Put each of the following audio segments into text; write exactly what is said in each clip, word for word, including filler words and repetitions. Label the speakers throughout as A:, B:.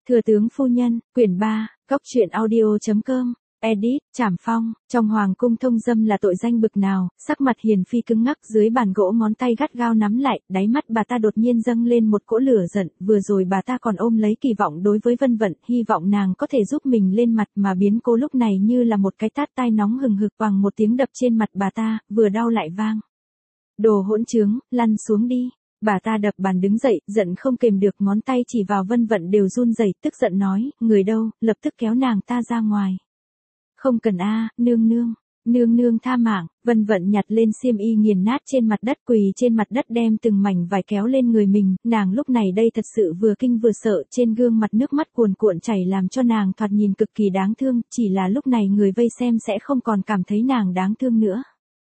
A: Thừa tướng phu nhân, quyển ba, góc truyện audio.com, edit, Trảm Phong, trong hoàng cung thông dâm là tội danh bực nào, sắc mặt Hiền Phi cứng ngắc dưới bàn gỗ ngón tay gắt gao nắm lại, đáy mắt bà ta đột nhiên dâng lên một cỗ lửa giận, vừa rồi bà ta còn ôm lấy kỳ vọng đối với Vân Vận, hy vọng nàng có thể giúp mình lên mặt mà biến cố lúc này như là một cái tát tai nóng hừng hực bằng một tiếng đập trên mặt bà ta, vừa đau lại vang. Đồ hỗn trướng, lăn xuống đi. Bà ta đập bàn đứng dậy, giận không kềm được, ngón tay chỉ vào Vân Vận đều run rẩy, tức giận nói, người đâu, lập tức kéo nàng ta ra ngoài. Không cần a, nương nương, nương nương tha mạng. Vân Vận nhặt lên xiêm y nghiền nát trên mặt đất, quỳ trên mặt đất đem từng mảnh vải kéo lên người mình, nàng lúc này đây thật sự vừa kinh vừa sợ, trên gương mặt nước mắt cuồn cuộn chảy làm cho nàng thoạt nhìn cực kỳ đáng thương, chỉ là lúc này người vây xem sẽ không còn cảm thấy nàng đáng thương nữa.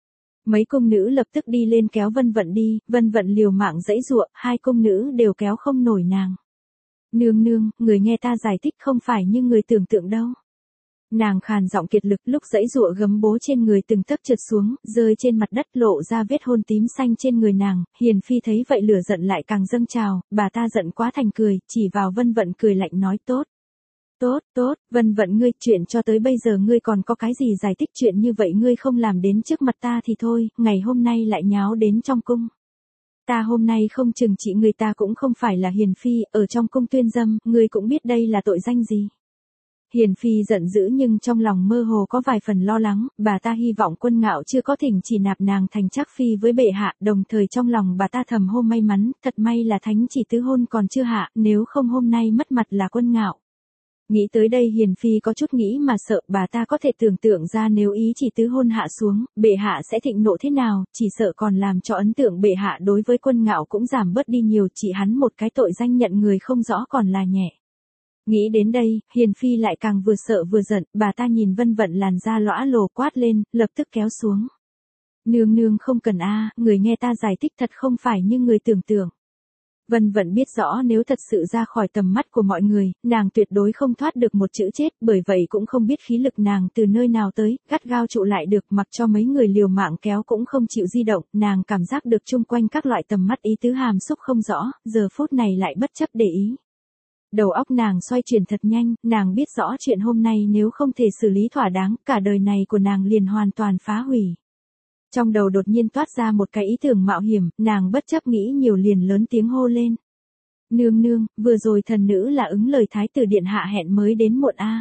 A: Mấy cung nữ lập tức đi lên kéo Vân Vận đi, Vân Vận liều mạng giãy giụa, hai cung nữ đều kéo không nổi nàng. Nương nương, người nghe ta giải thích không phải như người tưởng tượng đâu. Nàng khàn giọng kiệt lực, lúc giãy giụa gấm bố trên người từng tấc trượt xuống, rơi trên mặt đất lộ ra vết hôn tím xanh trên người nàng. Hiền Phi thấy vậy lửa giận lại càng dâng trào, bà ta giận quá thành cười, chỉ vào Vân Vận cười lạnh nói tốt. Tốt, tốt, Vân Vận ngươi, chuyện cho tới bây giờ ngươi còn có cái gì giải thích, chuyện như vậy ngươi không làm đến trước mặt ta thì thôi, ngày hôm nay lại nháo đến trong cung. Ta hôm nay không trừng trị người ta cũng không phải là Hiền Phi, ở trong cung tuyên dâm, ngươi cũng biết đây là tội danh gì. Hiền Phi giận dữ nhưng trong lòng mơ hồ có vài phần lo lắng, bà ta hy vọng Quân Ngạo chưa có thỉnh chỉ nạp nàng thành trác phi với bệ hạ, đồng thời trong lòng bà ta thầm hô may mắn, thật may là thánh chỉ tứ hôn còn chưa hạ, nếu không hôm nay mất mặt là Quân Ngạo. Nghĩ tới đây Hiền Phi có chút nghĩ mà sợ, bà ta có thể tưởng tượng ra nếu ý chỉ tứ hôn hạ xuống, bệ hạ sẽ thịnh nộ thế nào, chỉ sợ còn làm cho ấn tượng bệ hạ đối với Quân Ngạo cũng giảm bớt đi nhiều, chỉ hắn một cái tội danh nhận người không rõ còn là nhẹ. Nghĩ đến đây, Hiền Phi lại càng vừa sợ vừa giận, bà ta nhìn Vân Vận làn da lõa lồ quát lên, lập tức kéo xuống. Nương nương không cần a, người nghe ta giải thích thật không phải như người tưởng tượng. Vân Vận biết rõ nếu thật sự ra khỏi tầm mắt của mọi người, nàng tuyệt đối không thoát được một chữ chết, bởi vậy cũng không biết khí lực nàng từ nơi nào tới, gắt gao trụ lại được, mặc cho mấy người liều mạng kéo cũng không chịu di động, nàng cảm giác được chung quanh các loại tầm mắt ý tứ hàm xúc không rõ, giờ phút này lại bất chấp để ý. Đầu óc nàng xoay chuyển thật nhanh, nàng biết rõ chuyện hôm nay nếu không thể xử lý thỏa đáng, cả đời này của nàng liền hoàn toàn phá hủy. Trong đầu đột nhiên toát ra một cái ý tưởng mạo hiểm, nàng bất chấp nghĩ nhiều liền lớn tiếng hô lên. Nương nương, vừa rồi thần nữ là ứng lời thái tử điện hạ hẹn mới đến muộn a.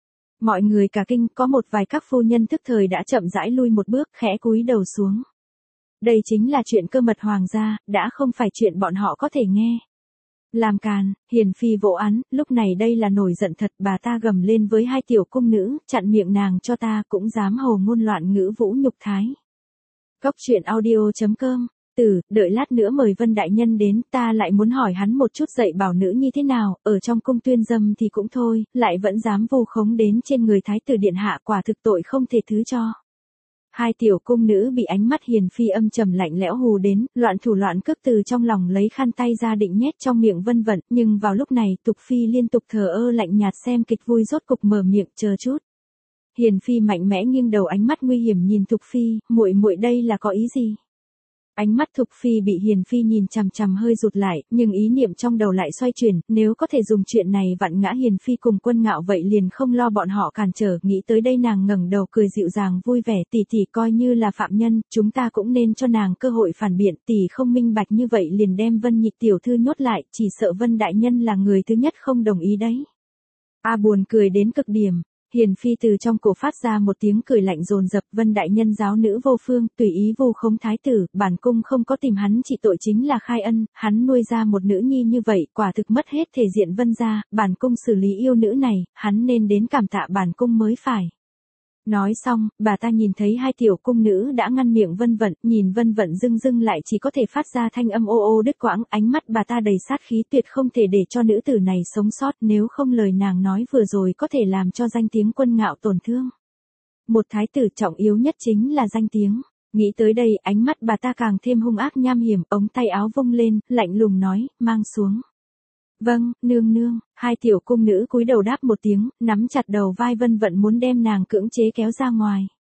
A: Mọi người cả kinh, có một vài các phu nhân thức thời đã chậm rãi lui một bước, khẽ cúi đầu xuống. Đây chính là chuyện cơ mật hoàng gia, đã không phải chuyện bọn họ có thể nghe. Làm càn, Hiền Phi vỗ án, lúc này đây là nổi giận thật, bà ta gầm lên với hai tiểu cung nữ, chặn miệng nàng cho ta, cũng dám hồ ngôn loạn ngữ vũ nhục thái. Góc truyện audio.com, từ, đợi lát nữa mời Vân Đại Nhân đến, ta lại muốn hỏi hắn một chút dạy bảo nữ như thế nào, ở trong cung tuyên dâm thì cũng thôi, lại vẫn dám vu khống đến trên người thái tử điện hạ, quả thực tội không thể thứ cho. Hai tiểu cung nữ bị ánh mắt Hiền Phi âm trầm lạnh lẽo hù đến, loạn thủ loạn cước từ trong lòng lấy khăn tay ra định nhét trong miệng Vân Vận, nhưng vào lúc này Tục Phi liên tục thờ ơ lạnh nhạt xem kịch vui rốt cục mở miệng, chờ chút. Hiền Phi mạnh mẽ nghiêng đầu, ánh mắt nguy hiểm nhìn Tục Phi, muội muội đây là có ý gì? Ánh mắt Thục Phi bị Hiền Phi nhìn chằm chằm hơi rụt lại, nhưng ý niệm trong đầu lại xoay chuyển, nếu có thể dùng chuyện này vặn ngã Hiền Phi cùng Quân Ngạo vậy liền không lo bọn họ cản trở, nghĩ tới đây nàng ngẩng đầu cười dịu dàng vui vẻ, tỷ tỷ coi như là phạm nhân, chúng ta cũng nên cho nàng cơ hội phản biện, tỷ không minh bạch như vậy liền đem Vân Nhịch tiểu thư nhốt lại, chỉ sợ Vân Đại Nhân là người thứ nhất không đồng ý đấy. A buồn cười đến cực điểm. Hiền Phi từ trong cổ phát ra một tiếng cười lạnh dồn dập, Vân Đại Nhân giáo nữ vô phương, tùy ý vu khống thái tử, bản cung không có tìm hắn trị tội chính là khai ân, hắn nuôi ra một nữ nhi như vậy, quả thực mất hết thể diện Vân gia, bản cung xử lý yêu nữ này, hắn nên đến cảm tạ bản cung mới phải. Nói xong, bà ta nhìn thấy hai tiểu cung nữ đã ngăn miệng Vân Vận, nhìn Vân Vận dưng dưng lại chỉ có thể phát ra thanh âm ô ô đứt quãng, ánh mắt bà ta đầy sát khí, tuyệt không thể để cho nữ tử này sống sót, nếu không lời nàng nói vừa rồi có thể làm cho danh tiếng Quân Ngạo tổn thương. Một thái tử trọng yếu nhất chính là danh tiếng. Nghĩ tới đây, ánh mắt bà ta càng thêm hung ác nham hiểm, ống tay áo vung lên, lạnh lùng nói, mang xuống. Vâng, nương nương, hai tiểu cung nữ cúi đầu đáp một tiếng, nắm chặt đầu vai Vân Vận muốn đem nàng cưỡng chế kéo ra ngoài.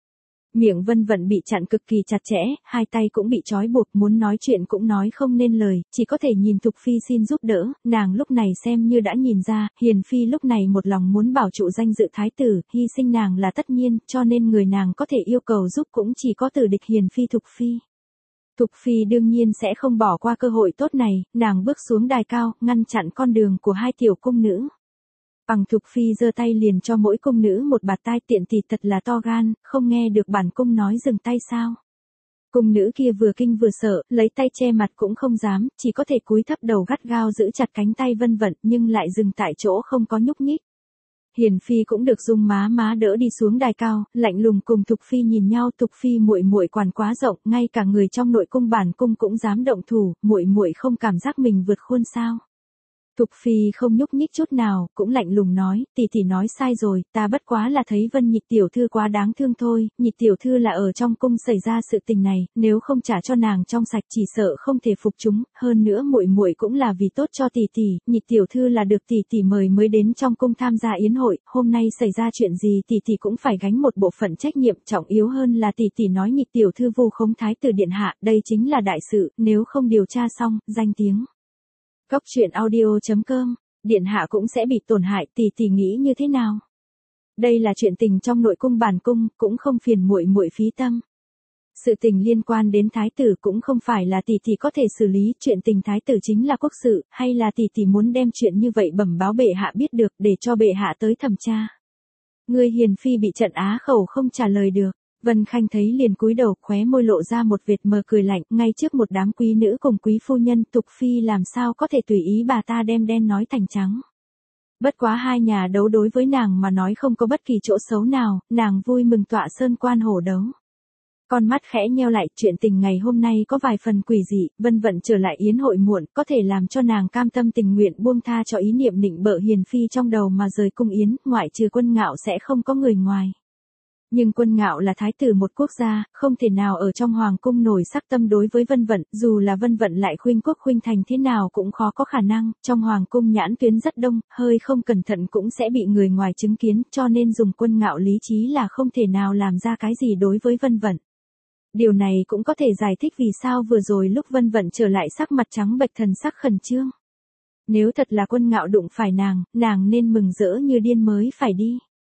A: Miệng Vân Vận bị chặn cực kỳ chặt chẽ, hai tay cũng bị trói buộc, muốn nói chuyện cũng nói không nên lời, chỉ có thể nhìn Thục Phi xin giúp đỡ. Nàng lúc này xem như đã nhìn ra, Hiền Phi lúc này một lòng muốn bảo trụ danh dự thái tử, hy sinh nàng là tất nhiên, cho nên người nàng có thể yêu cầu giúp cũng chỉ có từ địch Hiền Phi Thục Phi. Thục Phi đương nhiên sẽ không bỏ qua cơ hội tốt này, nàng bước xuống đài cao, ngăn chặn con đường của hai tiểu cung nữ. Bằng Thục Phi giơ tay liền cho mỗi cung nữ một bạt tai, tiện tì thật là to gan, không nghe được bản cung nói dừng tay sao. Cung nữ kia vừa kinh vừa sợ, lấy tay che mặt cũng không dám, chỉ có thể cúi thấp đầu gắt gao giữ chặt cánh tay Vân Vận, nhưng lại dừng tại chỗ không có nhúc nhích. Hiền Phi cũng được dung má má đỡ đi xuống đài cao, lạnh lùng cùng Thục Phi nhìn nhau. Thục Phi muội muội quản quá rộng, ngay cả người trong nội cung bản cung cũng dám động thủ, muội muội không cảm giác mình vượt khuôn sao? Thục Phi không nhúc nhích chút nào, cũng lạnh lùng nói, tỷ tỷ nói sai rồi, ta bất quá là thấy Vân Nhịch tiểu thư quá đáng thương thôi, Nhịch tiểu thư là ở trong cung xảy ra sự tình này, nếu không trả cho nàng trong sạch chỉ sợ không thể phục chúng, hơn nữa muội muội cũng là vì tốt cho tỷ tỷ, Nhịch tiểu thư là được tỷ tỷ mời mới đến trong cung tham gia yến hội, hôm nay xảy ra chuyện gì tỷ tỷ cũng phải gánh một bộ phận trách nhiệm, trọng yếu hơn là tỷ tỷ nói Nhịch tiểu thư vu khống thái tử điện hạ, đây chính là đại sự, nếu không điều tra xong, danh tiếng Cốc truyện audio chấm com, điện hạ cũng sẽ bị tổn hại, tỷ tỷ nghĩ như thế nào? Đây là chuyện tình trong nội cung bản cung, cũng không phiền muội muội phí tâm. Sự tình liên quan đến thái tử cũng không phải là tỷ tỷ có thể xử lý, chuyện tình thái tử chính là quốc sự, hay là tỷ tỷ muốn đem chuyện như vậy bẩm báo bệ hạ biết được để cho bệ hạ tới thẩm tra. Người Hiền Phi bị trận á khẩu không trả lời được. Vân Khanh thấy liền cúi đầu, khóe môi lộ ra một vệt mờ cười lạnh, ngay trước một đám quý nữ cùng quý phu nhân, Thục Phi làm sao có thể tùy ý bà ta đem đen nói thành trắng. Bất quá hai nhà đấu đối với nàng mà nói không có bất kỳ chỗ xấu nào, nàng vui mừng tọa sơn quan hổ đấu. Con mắt khẽ nheo lại, chuyện tình ngày hôm nay có vài phần quỷ dị, Vân Vận trở lại yến hội muộn, có thể làm cho nàng cam tâm tình nguyện buông tha cho ý niệm nịnh bợ Hiền Phi trong đầu mà rời cung yến, ngoại trừ Quân Ngạo sẽ không có người ngoài. Nhưng Quân Ngạo là thái tử một quốc gia, không thể nào ở trong hoàng cung nổi sắc tâm đối với Vân Vận, dù là Vân Vận lại khuynh quốc khuynh thành thế nào cũng khó có khả năng, trong hoàng cung nhãn tuyến rất đông, hơi không cẩn thận cũng sẽ bị người ngoài chứng kiến, cho nên dùng Quân Ngạo lý trí là không thể nào làm ra cái gì đối với Vân Vận. Điều này cũng có thể giải thích vì sao vừa rồi lúc Vân Vận trở lại sắc mặt trắng bệch thần sắc khẩn trương. Nếu thật là Quân Ngạo đụng phải nàng, nàng nên mừng rỡ như điên mới phải đi.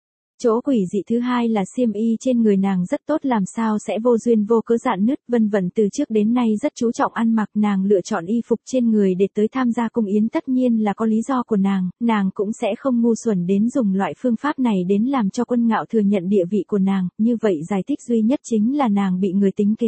A: Chỗ quỷ dị thứ hai là xiêm y trên người nàng rất tốt, làm sao sẽ vô duyên vô cớ rạn nứt. Vân Vận từ trước đến nay rất chú trọng ăn mặc, nàng lựa chọn y phục trên người để tới tham gia cung yến tất nhiên là có lý do của nàng, nàng cũng sẽ không ngu xuẩn đến dùng loại phương pháp này đến làm cho Quân Ngạo thừa nhận địa vị của nàng, như vậy giải thích duy nhất chính là nàng bị người tính kế.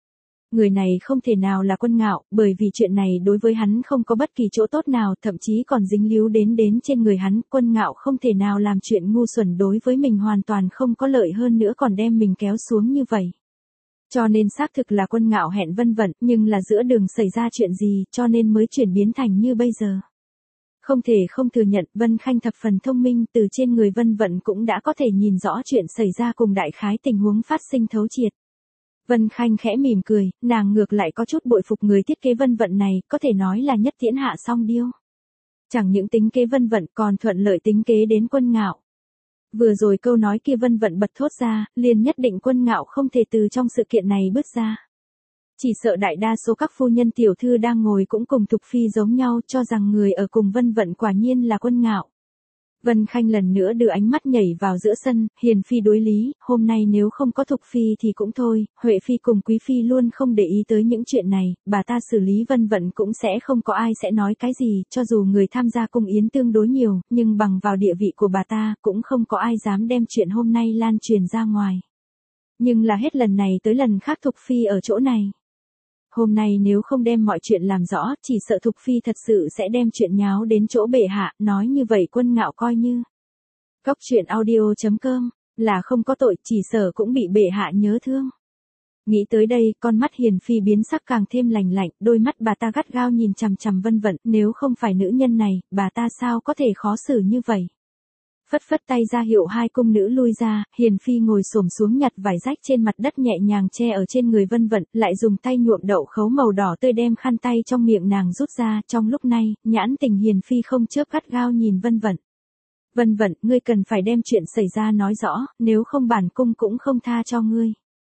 A: Người này không thể nào là Quân Ngạo, bởi vì chuyện này đối với hắn không có bất kỳ chỗ tốt nào, thậm chí còn dính líu đến đến trên người hắn. Quân Ngạo không thể nào làm chuyện ngu xuẩn đối với mình hoàn toàn không có lợi, hơn nữa còn đem mình kéo xuống như vậy. Cho nên xác thực là Quân Ngạo hẹn Vân Vận, nhưng là giữa đường xảy ra chuyện gì, cho nên mới chuyển biến thành như bây giờ. Không thể không thừa nhận, Vân Khanh thập phần thông minh, từ trên người Vân Vận cũng đã có thể nhìn rõ chuyện xảy ra cùng đại khái tình huống phát sinh thấu triệt. Vân Khanh khẽ mỉm cười, nàng ngược lại có chút bội phục người thiết kế Vân Vận này, có thể nói là nhất tiễn hạ song điêu. Chẳng những tính kế Vân Vận còn thuận lợi tính kế đến Quân Ngạo. Vừa rồi câu nói kia Vân Vận bật thốt ra, liền nhất định Quân Ngạo không thể từ trong sự kiện này bước ra. Chỉ sợ đại đa số các phu nhân tiểu thư đang ngồi cũng cùng Thục Phi giống nhau, cho rằng người ở cùng Vân Vận quả nhiên là Quân Ngạo. Vân Khanh lần nữa đưa ánh mắt nhảy vào giữa sân, Hiền Phi đối lý, hôm nay nếu không có Thục Phi thì cũng thôi, Huệ Phi cùng Quý Phi luôn không để ý tới những chuyện này, bà ta xử lý Vân Vận cũng sẽ không có ai sẽ nói cái gì, cho dù người tham gia cung yến tương đối nhiều, nhưng bằng vào địa vị của bà ta, cũng không có ai dám đem chuyện hôm nay lan truyền ra ngoài. Nhưng là hết lần này tới lần khác Thục Phi ở chỗ này. Hôm nay nếu không đem mọi chuyện làm rõ, chỉ sợ Thục Phi thật sự sẽ đem chuyện nháo đến chỗ bệ hạ, nói như vậy Quân Ngạo coi như. Cốc truyện audio chấm com, là không có tội, chỉ sợ cũng bị bệ hạ nhớ thương. Nghĩ tới đây, con mắt Hiền Phi biến sắc càng thêm lạnh lạnh, đôi mắt bà ta gắt gao nhìn chằm chằm Vân Vận, nếu không phải nữ nhân này, bà ta sao có thể khó xử như vậy. Phất phất tay ra hiệu hai cung nữ lui ra, Hiền Phi ngồi xổm xuống nhặt vải rách trên mặt đất nhẹ nhàng che ở trên người Vân Vận, lại dùng tay nhuộm đậu khấu màu đỏ tươi đem khăn tay trong miệng nàng rút ra, trong lúc này, nhãn tình Hiền Phi không chớp gắt gao nhìn Vân Vận. Vân Vận, ngươi cần phải đem chuyện xảy ra nói rõ, nếu không bản cung cũng không tha cho ngươi.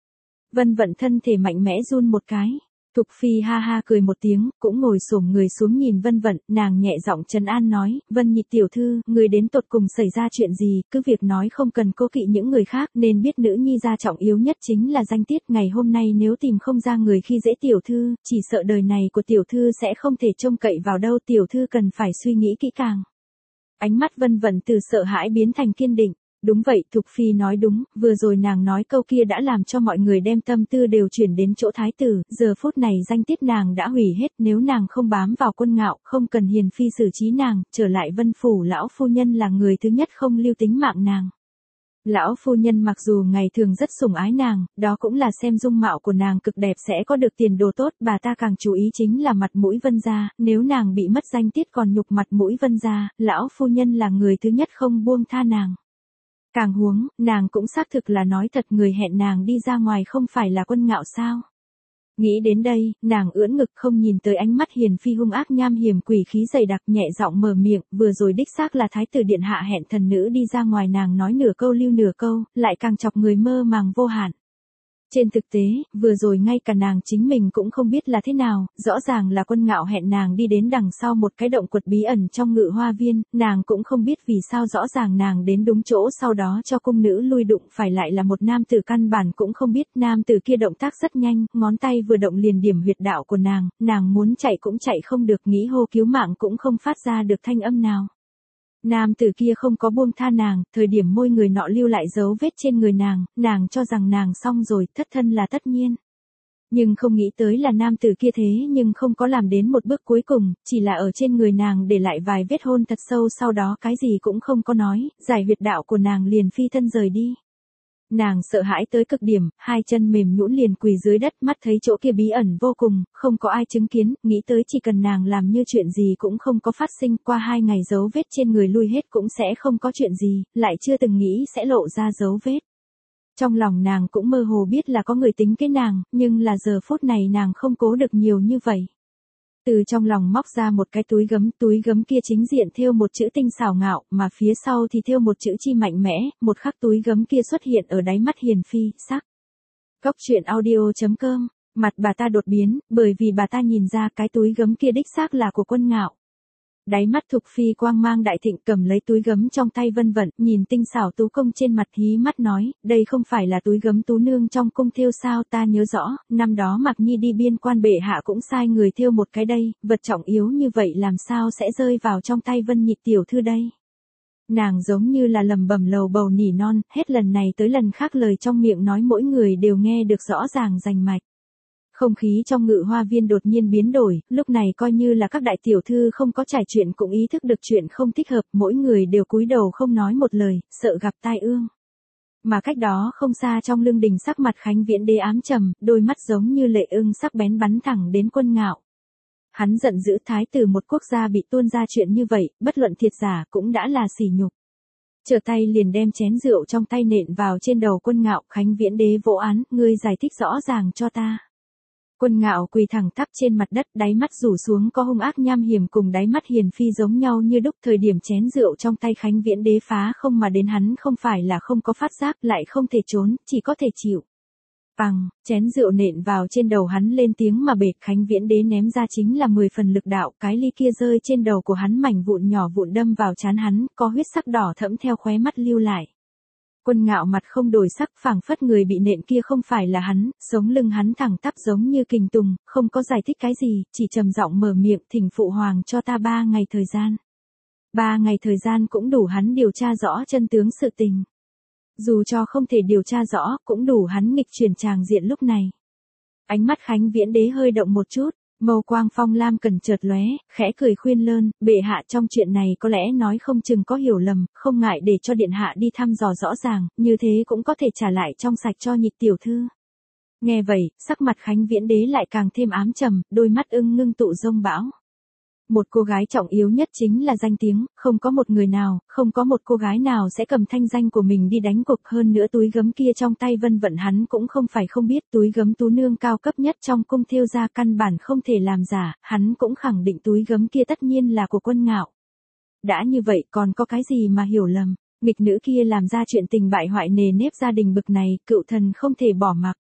A: Vân Vận thân thể mạnh mẽ run một cái. Thục Phi ha ha cười một tiếng, cũng ngồi xổm người xuống nhìn Vân Vận, nàng nhẹ giọng trấn an nói, Vân Nhị tiểu thư, người đến tột cùng xảy ra chuyện gì, cứ việc nói không cần cố kỵ những người khác, nên biết nữ nhi gia trọng yếu nhất chính là danh tiết, ngày hôm nay nếu tìm không ra người khi dễ tiểu thư, chỉ sợ đời này của tiểu thư sẽ không thể trông cậy vào đâu, tiểu thư cần phải suy nghĩ kỹ càng. Ánh mắt Vân Vận từ sợ hãi biến thành kiên định. Đúng vậy, Thục Phi nói đúng, vừa rồi nàng nói câu kia đã làm cho mọi người đem tâm tư đều chuyển đến chỗ thái tử, giờ phút này danh tiết nàng đã hủy hết, nếu nàng không bám vào Quân Ngạo, không cần Hiền Phi xử trí nàng, trở lại Vân Phủ lão phu nhân là người thứ nhất không lưu tính mạng nàng. Lão phu nhân mặc dù ngày thường rất sủng ái nàng, đó cũng là xem dung mạo của nàng cực đẹp sẽ có được tiền đồ tốt, bà ta càng chú ý chính là mặt mũi Vân gia, nếu nàng bị mất danh tiết còn nhục mặt mũi Vân gia, lão phu nhân là người thứ nhất không buông tha nàng. Càng huống, nàng cũng xác thực là nói thật người hẹn nàng đi ra ngoài không phải là Quân Ngạo sao. Nghĩ đến đây, nàng ưỡn ngực không nhìn tới ánh mắt Hiền Phi hung ác nham hiểm quỷ khí dày đặc nhẹ giọng mở miệng, vừa rồi đích xác là thái tử điện hạ hẹn thần nữ đi ra ngoài nàng nói nửa câu lưu nửa câu, lại càng chọc người mơ màng vô hạn. Trên thực tế, vừa rồi ngay cả nàng chính mình cũng không biết là thế nào, rõ ràng là Quân Ngạo hẹn nàng đi đến đằng sau một cái động quật bí ẩn trong Ngự Hoa Viên, nàng cũng không biết vì sao rõ ràng nàng đến đúng chỗ sau đó cho cung nữ lui đụng phải lại là một nam tử căn bản cũng không biết, nam tử kia động tác rất nhanh, ngón tay vừa động liền điểm huyệt đạo của nàng, nàng muốn chạy cũng chạy không được, nghĩ hô cứu mạng cũng không phát ra được thanh âm nào. Nam tử kia không có buông tha nàng, thời điểm môi người nọ lưu lại dấu vết trên người nàng, nàng cho rằng nàng xong rồi, thất thân là tất nhiên. Nhưng không nghĩ tới là nam tử kia thế nhưng không có làm đến một bước cuối cùng, chỉ là ở trên người nàng để lại vài vết hôn thật sâu sau đó cái gì cũng không có nói, giải huyệt đạo của nàng liền phi thân rời đi. Nàng sợ hãi tới cực điểm, hai chân mềm nhũn liền quỳ dưới đất, mắt thấy chỗ kia bí ẩn vô cùng, không có ai chứng kiến, nghĩ tới chỉ cần nàng làm như chuyện gì cũng không có phát sinh, qua hai ngày dấu vết trên người lui hết cũng sẽ không có chuyện gì, lại chưa từng nghĩ sẽ lộ ra dấu vết. Trong lòng nàng cũng mơ hồ biết là có người tính kế nàng, nhưng là giờ phút này nàng không cố được nhiều như vậy. Từ trong lòng móc ra một cái túi gấm, túi gấm kia chính diện thêu một chữ tinh xảo ngạo, mà phía sau thì thêu một chữ chi mạnh mẽ, một khắc túi gấm kia xuất hiện ở đáy mắt Hiền Phi, sắc. Cốc truyện audio chấm com, mặt bà ta đột biến, bởi vì bà ta nhìn ra cái túi gấm kia đích xác là của Quân Ngạo. Đáy mắt Thục Phi quang mang đại thịnh cầm lấy túi gấm trong tay Vân Vận, nhìn tinh xảo tú công trên mặt hí mắt nói, đây không phải là túi gấm tú nương trong cung thêu sao, ta nhớ rõ, năm đó Mạc Nhi đi biên quan bệ hạ cũng sai người thêu một cái đây, vật trọng yếu như vậy làm sao sẽ rơi vào trong tay Vân Nhị tiểu thư đây. Nàng giống như là lầm bầm lầu bầu nỉ non, hết lần này tới lần khác lời trong miệng nói mỗi người đều nghe được rõ ràng rành mạch. Không khí trong Ngự Hoa Viên đột nhiên biến đổi, lúc này coi như là các đại tiểu thư không có trải chuyện cũng ý thức được chuyện không thích hợp, mỗi người đều cúi đầu không nói một lời, sợ gặp tai ương. Mà cách đó không xa trong lưng đình sắc mặt Khánh Viễn Đế ám trầm, đôi mắt giống như lệ ưng sắc bén bắn thẳng đến Quân Ngạo. Hắn giận dữ thái tử một quốc gia bị tuôn ra chuyện như vậy, bất luận thiệt giả cũng đã là sỉ nhục. Trở tay liền đem chén rượu trong tay nện vào trên đầu Quân Ngạo, Khánh Viễn Đế vỗ án, ngươi giải thích rõ ràng cho ta. Quân Ngạo quỳ thẳng tắp trên mặt đất, đáy mắt rủ xuống có hung ác nham hiểm cùng đáy mắt Hiền Phi giống nhau như đúc, thời điểm chén rượu trong tay Khánh Viễn Đế phá không mà đến hắn không phải là không có phát giác, lại không thể trốn, chỉ có thể chịu. Bằng, chén rượu nện vào trên đầu hắn lên tiếng mà bệt, Khánh Viễn Đế ném ra chính là mười phần lực đạo, cái ly kia rơi trên đầu của hắn mảnh vụn nhỏ vụn đâm vào trán hắn, có huyết sắc đỏ thẫm theo khóe mắt lưu lại. Quân Ngạo mặt không đổi sắc, phảng phất người bị nện kia không phải là hắn, sống lưng hắn thẳng tắp giống như kình tùng, không có giải thích cái gì, chỉ trầm giọng mở miệng, thỉnh phụ hoàng cho ta ba ngày thời gian. Ba ngày thời gian cũng đủ hắn điều tra rõ chân tướng sự tình. Dù cho không thể điều tra rõ, cũng đủ hắn nghịch chuyển tràng diện lúc này. Ánh mắt Khánh Viễn Đế hơi động một chút, mâu quang phong lam cần chợt lóe, khẽ cười khuyên lơn, bệ hạ trong chuyện này có lẽ nói không chừng có hiểu lầm, không ngại để cho điện hạ đi thăm dò rõ ràng, như thế cũng có thể trả lại trong sạch cho Nhị tiểu thư. Nghe vậy, sắc mặt Khánh Viễn Đế lại càng thêm ám trầm, đôi mắt ưng ngưng tụ rông bão. Một cô gái trọng yếu nhất chính là danh tiếng, không có một người nào, không có một cô gái nào sẽ cầm thanh danh của mình đi đánh cục, hơn nữa túi gấm kia trong tay Vân Vận hắn cũng không phải không biết, túi gấm tú nương cao cấp nhất trong cung thêu gia căn bản không thể làm giả, hắn cũng khẳng định túi gấm kia tất nhiên là của Quân Ngạo. Đã như vậy còn có cái gì mà hiểu lầm, nghịch nữ kia làm ra chuyện tình bại hoại nề nếp gia đình bực này, cựu thần không thể bỏ mặc.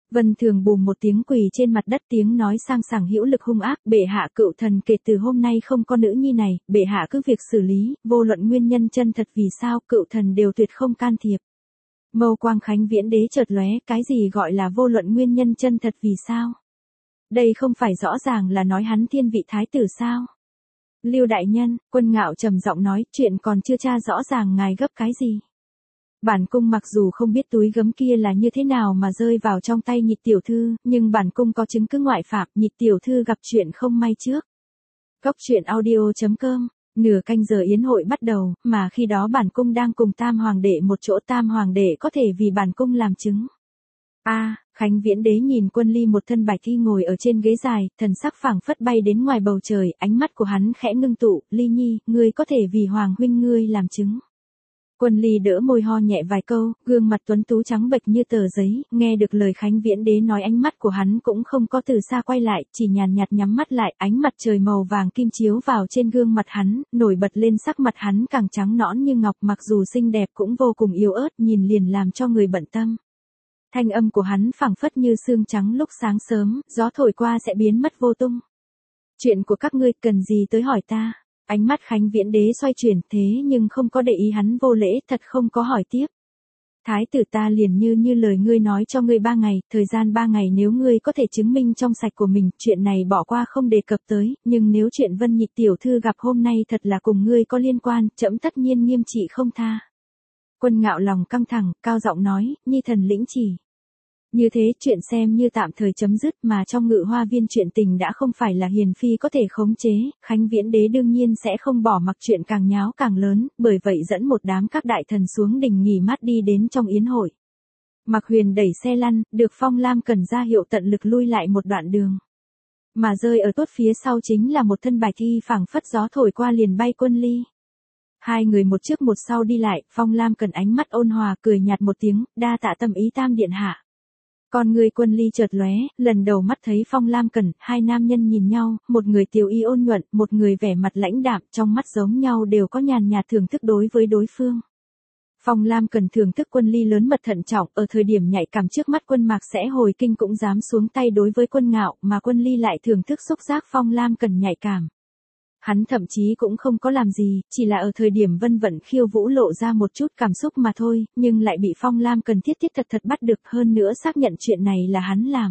A: Vân Thường bùm một tiếng quỳ trên mặt đất, tiếng nói sang sảng hữu lực hung ác, bệ hạ cựu thần kể từ hôm nay không có nữ nhi này, bệ hạ cứ việc xử lý, vô luận nguyên nhân chân thật vì sao, cựu thần đều tuyệt không can thiệp. Mâu quang Khánh Viễn Đế chợt lóe, cái gì gọi là vô luận nguyên nhân chân thật vì sao? Đây không phải rõ ràng là nói hắn thiên vị thái tử sao? Lưu đại nhân, Quân Ngạo trầm giọng nói, chuyện còn chưa tra rõ ràng, ngài gấp cái gì? Bản cung mặc dù không biết túi gấm kia là như thế nào mà rơi vào trong tay Nhị tiểu thư, nhưng bản cung có chứng cứ ngoại phạm, Nhị tiểu thư gặp chuyện không may trước. Góc truyện audio chấm com. Nửa canh giờ yến hội bắt đầu, mà khi đó bản cung đang cùng Tam hoàng đệ một chỗ, Tam hoàng đệ có thể vì bản cung làm chứng. A, à, Khánh Viễn Đế nhìn Quân Ly một thân bạch thi ngồi ở trên ghế dài, thần sắc phảng phất bay đến ngoài bầu trời, ánh mắt của hắn khẽ ngưng tụ, Ly nhi, ngươi có thể vì hoàng huynh ngươi làm chứng. Quân Ly đỡ môi ho nhẹ vài câu, gương mặt tuấn tú trắng bệch như tờ giấy, nghe được lời Khánh Viễn Đế nói, ánh mắt của hắn cũng không có từ xa quay lại, chỉ nhàn nhạt nhắm mắt lại, ánh mặt trời màu vàng kim chiếu vào trên gương mặt hắn, nổi bật lên sắc mặt hắn càng trắng nõn như ngọc, mặc dù xinh đẹp cũng vô cùng yếu ớt, nhìn liền làm cho người bận tâm. Thanh âm của hắn phảng phất như sương trắng lúc sáng sớm, gió thổi qua sẽ biến mất vô tung. Chuyện của các ngươi cần gì tới hỏi ta? Ánh mắt Khánh Viễn Đế xoay chuyển, thế nhưng không có để ý hắn vô lễ, thật không có hỏi tiếp. Thái tử ta liền như như lời ngươi nói cho ngươi ba ngày, thời gian ba ngày, nếu ngươi có thể chứng minh trong sạch của mình, chuyện này bỏ qua không đề cập tới, nhưng nếu chuyện Vân Nhị tiểu thư gặp hôm nay thật là cùng ngươi có liên quan, trẫm tất nhiên nghiêm trị không tha. Quân Ngạo lòng căng thẳng, cao giọng nói, nhi thần lĩnh chỉ. Như thế chuyện xem như tạm thời chấm dứt, mà trong Ngự Hoa Viên chuyện tình đã không phải là hiền phi có thể khống chế, Khánh Viễn Đế đương nhiên sẽ không bỏ mặc chuyện càng nháo càng lớn, bởi vậy dẫn một đám các đại thần xuống đình nghỉ mát đi đến trong yến hội. Mạc Huyền đẩy xe lăn, được Phong Lam Cần ra hiệu tận lực lui lại một đoạn đường. Mà rơi ở tốt phía sau chính là một thân bạch thi phảng phất gió thổi qua liền bay Quân Ly. Hai người một trước một sau đi lại, Phong Lam Cần ánh mắt ôn hòa cười nhạt một tiếng, đa tạ tâm ý Tam điện hạ. Con người Quân Ly chợt lóe, lần đầu mắt thấy Phong Lam Cần, hai nam nhân nhìn nhau, một người tiểu y ôn nhuận, một người vẻ mặt lãnh đạm, trong mắt giống nhau đều có nhàn nhạt thưởng thức đối với đối phương. Phong Lam Cần thưởng thức Quân Ly lớn mật thận trọng, ở thời điểm nhạy cảm trước mắt Quân Mạc sẽ hồi kinh cũng dám xuống tay đối với Quân Ngạo, mà Quân Ly lại thưởng thức xúc giác Phong Lam Cần nhạy cảm. Hắn thậm chí cũng không có làm gì, chỉ là ở thời điểm Vân Vận khiêu vũ lộ ra một chút cảm xúc mà thôi, nhưng lại bị Phong Lam Cần thiết thiết thật thật bắt được, hơn nữa xác nhận chuyện này là hắn làm.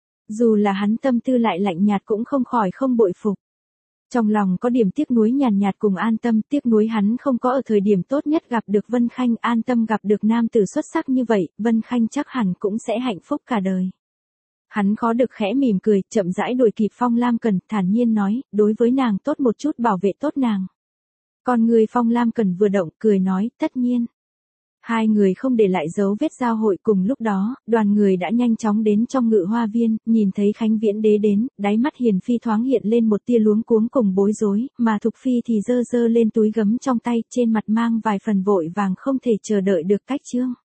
A: Dù là hắn tâm tư lại lạnh nhạt cũng không khỏi không bội phục. Trong lòng có điểm tiếc nuối nhàn nhạt cùng an tâm, tiếc nuối hắn không có ở thời điểm tốt nhất gặp được Vân Khanh, an tâm gặp được nam tử xuất sắc như vậy, Vân Khanh chắc hẳn cũng sẽ hạnh phúc cả đời. Hắn khó được khẽ mỉm cười, chậm rãi đuổi kịp Phong Lam Cần, thản nhiên nói, đối với nàng tốt một chút, bảo vệ tốt nàng. Con người Phong Lam Cần vừa động, cười nói, tất nhiên. Hai người không để lại dấu vết giao hội, cùng lúc đó, đoàn người đã nhanh chóng đến trong Ngự Hoa Viên, nhìn thấy Khánh Viễn Đế đến, đáy mắt Hiền phi thoáng hiện lên một tia luống cuống cùng bối rối, mà Thục phi thì giơ giơ lên túi gấm trong tay, trên mặt mang vài phần vội vàng không thể chờ đợi được cách trương.